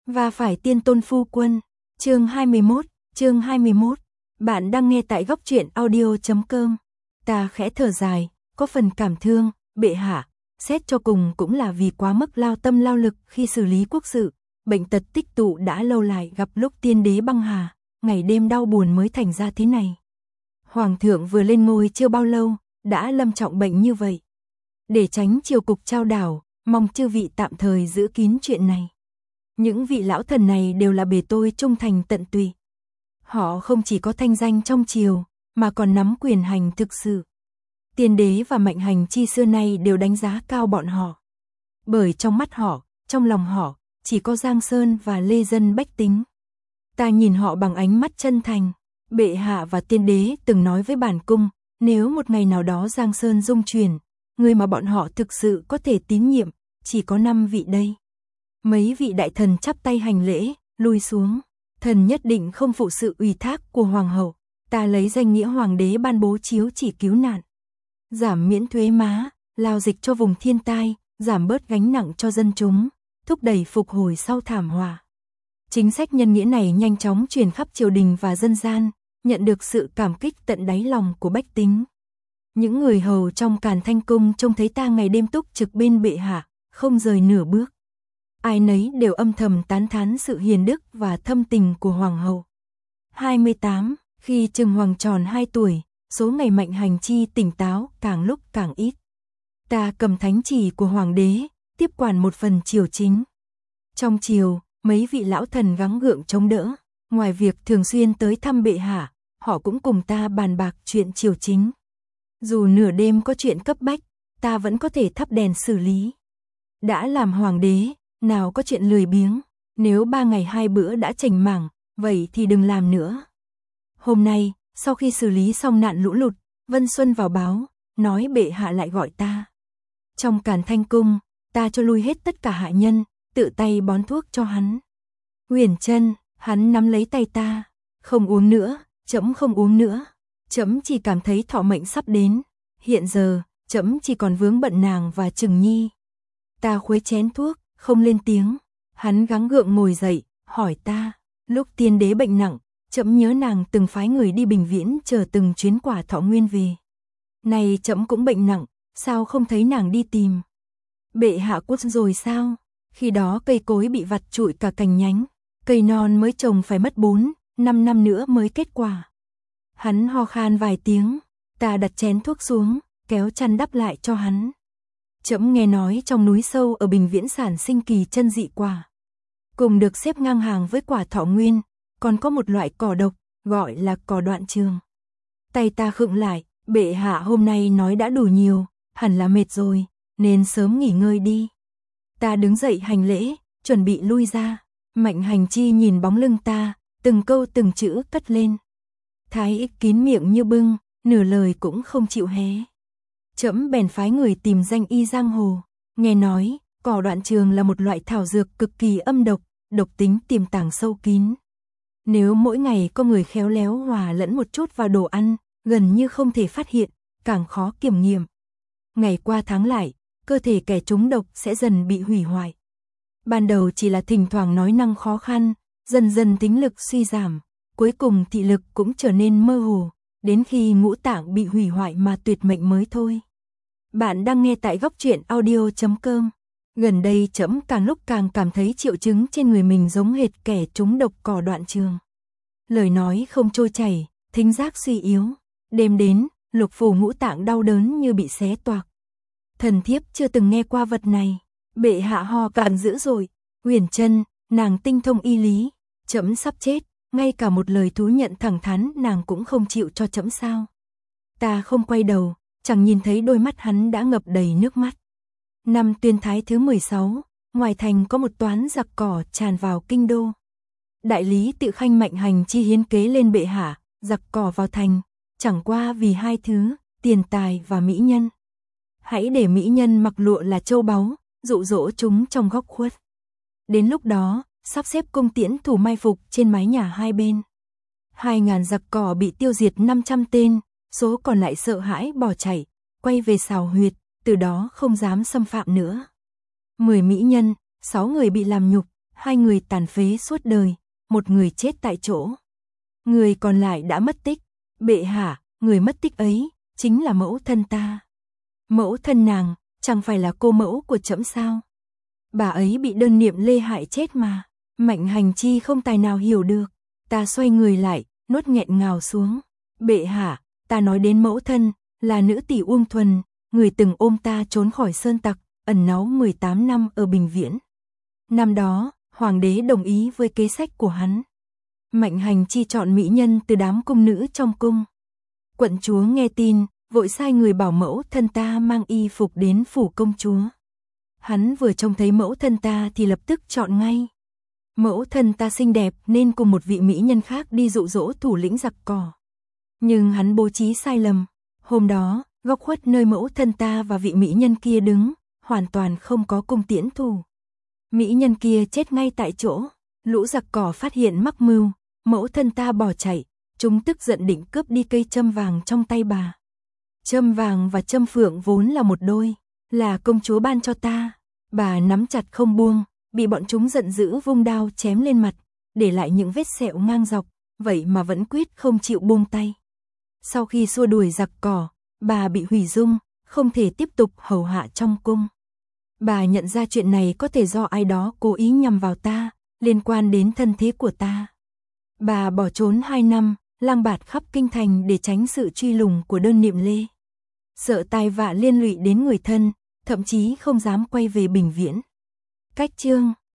Và phải tiên tôn phu quân. Chương 21. Bạn đang nghe tại góc truyện audio.com. Ta khẽ thở dài, có phần cảm thương, bệ hạ, xét cho cùng cũng là vì quá mức lao tâm lao lực khi xử lý quốc sự, bệnh tật tích tụ đã lâu lại gặp lúc tiên đế băng hà, ngày đêm đau buồn mới thành ra thế này. Hoàng thượng vừa lên ngôi chưa bao lâu, đã lâm trọng bệnh như vậy. Để tránh triều cục trao đảo, mong chư vị tạm thời giữ kín chuyện này. Những vị lão thần này đều là bề tôi trung thành tận tụy. Họ không chỉ có thanh danh trong triều, mà còn nắm quyền hành thực sự. Tiên đế và mệnh hành chi xưa nay đều đánh giá cao bọn họ. Bởi trong mắt họ, trong lòng họ, chỉ có Giang Sơn và lê dân bách tính. Ta nhìn họ bằng ánh mắt chân thành. Bệ hạ và tiên đế từng nói với bản cung, nếu một ngày nào đó Giang Sơn rung chuyển, người mà bọn họ thực sự có thể tín nhiệm, chỉ có 5 vị đây. Mấy vị đại thần chắp tay hành lễ, lui xuống. Thần nhất định không phụ sự ủy thác của hoàng hậu. Ta lấy danh nghĩa hoàng đế ban bố chiếu chỉ cứu nạn, giảm miễn thuế má, lao dịch cho vùng thiên tai, giảm bớt gánh nặng cho dân chúng, thúc đẩy phục hồi sau thảm họa. Chính sách nhân nghĩa này nhanh chóng truyền khắp triều đình và dân gian, nhận được sự cảm kích tận đáy lòng của bách tính. Những người hầu trong Càn Thanh cung trông thấy ta ngày đêm túc trực bên bệ hạ, không rời nửa bước. Ai nấy đều âm thầm tán thán sự hiền đức và thâm tình của hoàng hậu. 28. Khi Trừng Hoàng tròn 2 tuổi, số ngày mệnh hành chi tỉnh táo càng lúc càng ít. Ta cầm thánh chỉ của hoàng đế, tiếp quản một phần triều chính. Trong triều, mấy vị lão thần gắng gượng chống đỡ, ngoài việc thường xuyên tới thăm bệ hạ, họ cũng cùng ta bàn bạc chuyện triều chính. Dù nửa đêm có chuyện cấp bách, ta vẫn có thể thắp đèn xử lý. Đã làm hoàng đế, nào có chuyện lười biếng, nếu 3 ngày 2 bữa đã chảnh mảng, vậy thì đừng làm nữa. Hôm nay, sau khi xử lý xong nạn lũ lụt, Vân Xuân vào báo, nói bệ hạ lại gọi ta. Trong Càn Thanh cung, ta cho lui hết tất cả hạ nhân, tự tay bón thuốc cho hắn. Huyền Trân, hắn nắm lấy tay ta, không uống nữa, trẫm không uống nữa. Trẫm chỉ cảm thấy thọ mệnh sắp đến, hiện giờ, trẫm chỉ còn vướng bận nàng và Trừng Nhi. Ta khuấy chén thuốc, không lên tiếng, hắn gắng gượng ngồi dậy, hỏi ta, lúc tiên đế bệnh nặng, trẫm nhớ nàng từng phái người đi Bình Viễn chờ từng chuyến quả thọ nguyên về. Này trẫm cũng bệnh nặng, sao không thấy nàng đi tìm? Bệ hạ cút rồi sao? Khi đó cây cối bị vặt trụi cả cành nhánh, cây non mới trồng phải mất 4-5 năm nữa mới kết quả. Hắn ho khan vài tiếng, ta đặt chén thuốc xuống, kéo chăn đắp lại cho hắn. Trẫm nghe nói trong núi sâu ở Bình Viễn sản sinh kỳ chân dị quả, cùng được xếp ngang hàng với quả thọ nguyên, còn có một loại cỏ độc, gọi là cỏ đoạn trường. Tay ta khựng lại, bệ hạ hôm nay nói đã đủ nhiều, hẳn là mệt rồi, nên sớm nghỉ ngơi đi. Ta đứng dậy hành lễ, chuẩn bị lui ra, Mạnh Hành Chi nhìn bóng lưng ta, từng câu từng chữ cất lên. Thái ích kín miệng như bưng, nửa lời cũng không chịu hé. Trẫm bèn phái người tìm danh y giang hồ, nghe nói, cỏ đoạn trường là một loại thảo dược cực kỳ âm độc, độc tính tiềm tàng sâu kín. Nếu mỗi ngày có người khéo léo hòa lẫn một chút vào đồ ăn, gần như không thể phát hiện, càng khó kiểm nghiệm. Ngày qua tháng lại, cơ thể kẻ trúng độc sẽ dần bị hủy hoại. Ban đầu chỉ là thỉnh thoảng nói năng khó khăn, dần dần tính lực suy giảm, cuối cùng thị lực cũng trở nên mơ hồ, đến khi ngũ tạng bị hủy hoại mà tuyệt mệnh mới thôi. Bạn đang nghe tại góc truyện audio.com. Gần đây trẫm càng lúc càng cảm thấy triệu chứng trên người mình giống hệt kẻ trúng độc cỏ đoạn trường. Lời nói không trôi chảy, thính giác suy yếu. Đêm đến, lục phủ ngũ tạng đau đớn như bị xé toạc. Thần thiếp chưa từng nghe qua vật này. Bệ hạ ho cạn dữ rồi. Huyền Trân, nàng tinh thông y lý. Trẫm sắp chết, ngay cả một lời thú nhận thẳng thắn nàng cũng không chịu cho trẫm sao? Ta không quay đầu, chẳng nhìn thấy đôi mắt hắn đã ngập đầy nước mắt. Năm Tuyên Thái thứ 16, ngoài thành có một toán giặc cỏ tràn vào kinh đô. Đại lý Tự Khanh Mạnh Hành Chi hiến kế lên bệ hạ, giặc cỏ vào thành, chẳng qua vì 2 thứ, tiền tài và mỹ nhân. Hãy để mỹ nhân mặc lụa là châu báu, dụ dỗ chúng trong góc khuất. Đến lúc đó, sắp xếp cung tiễn thủ mai phục trên mái nhà hai bên. 2.000 giặc cỏ bị tiêu diệt 500 tên, số còn lại sợ hãi bỏ chạy, quay về xào huyệt, từ đó không dám xâm phạm nữa. 10 mỹ nhân, 6 người bị làm nhục, hai người tàn phế suốt đời, một người chết tại chỗ. Người còn lại đã mất tích. Bệ hạ, người mất tích ấy, chính là mẫu thân ta. Mẫu thân nàng, chẳng phải là cô mẫu của trẫm sao? Bà ấy bị đơn niệm Lê hại chết mà. Mạnh Hành Chi không tài nào hiểu được. Ta xoay người lại, nuốt nghẹn ngào xuống. Bệ hạ, ta nói đến mẫu thân, là nữ tỷ Uông Thuần, người từng ôm ta trốn khỏi sơn tặc, ẩn náu 18 năm ở Bình Viễn. Năm đó, hoàng đế đồng ý với kế sách của hắn. Mạnh Hành Chi chọn mỹ nhân từ đám cung nữ trong cung. Quận chúa nghe tin, vội sai người bảo mẫu thân ta mang y phục đến phủ công chúa. Hắn vừa trông thấy mẫu thân ta thì lập tức chọn ngay. Mẫu thân ta xinh đẹp nên cùng một vị mỹ nhân khác đi dụ dỗ thủ lĩnh giặc cỏ. Nhưng hắn bố trí sai lầm. Hôm đó, góc khuất nơi mẫu thân ta và vị mỹ nhân kia đứng, hoàn toàn không có cung tiễn thủ. Mỹ nhân kia chết ngay tại chỗ. Lũ giặc cỏ phát hiện mắc mưu, mẫu thân ta bỏ chạy, chúng tức giận định cướp đi cây châm vàng trong tay bà. Châm vàng và châm phượng vốn là một đôi, là công chúa ban cho ta. Bà nắm chặt không buông, bị bọn chúng giận dữ vung đao chém lên mặt, để lại những vết sẹo ngang dọc, vậy mà vẫn quyết không chịu buông tay. Sau khi xua đuổi giặc cỏ, bà bị hủy dung, không thể tiếp tục hầu hạ trong cung. Bà nhận ra chuyện này có thể do ai đó cố ý nhằm vào ta, liên quan đến thân thế của ta. Bà bỏ trốn 2 năm, lang bạt khắp kinh thành để tránh sự truy lùng của đơn niệm Lê. Sợ tai vạ liên lụy đến người thân, thậm chí không dám quay về Bình Viễn. Cách chương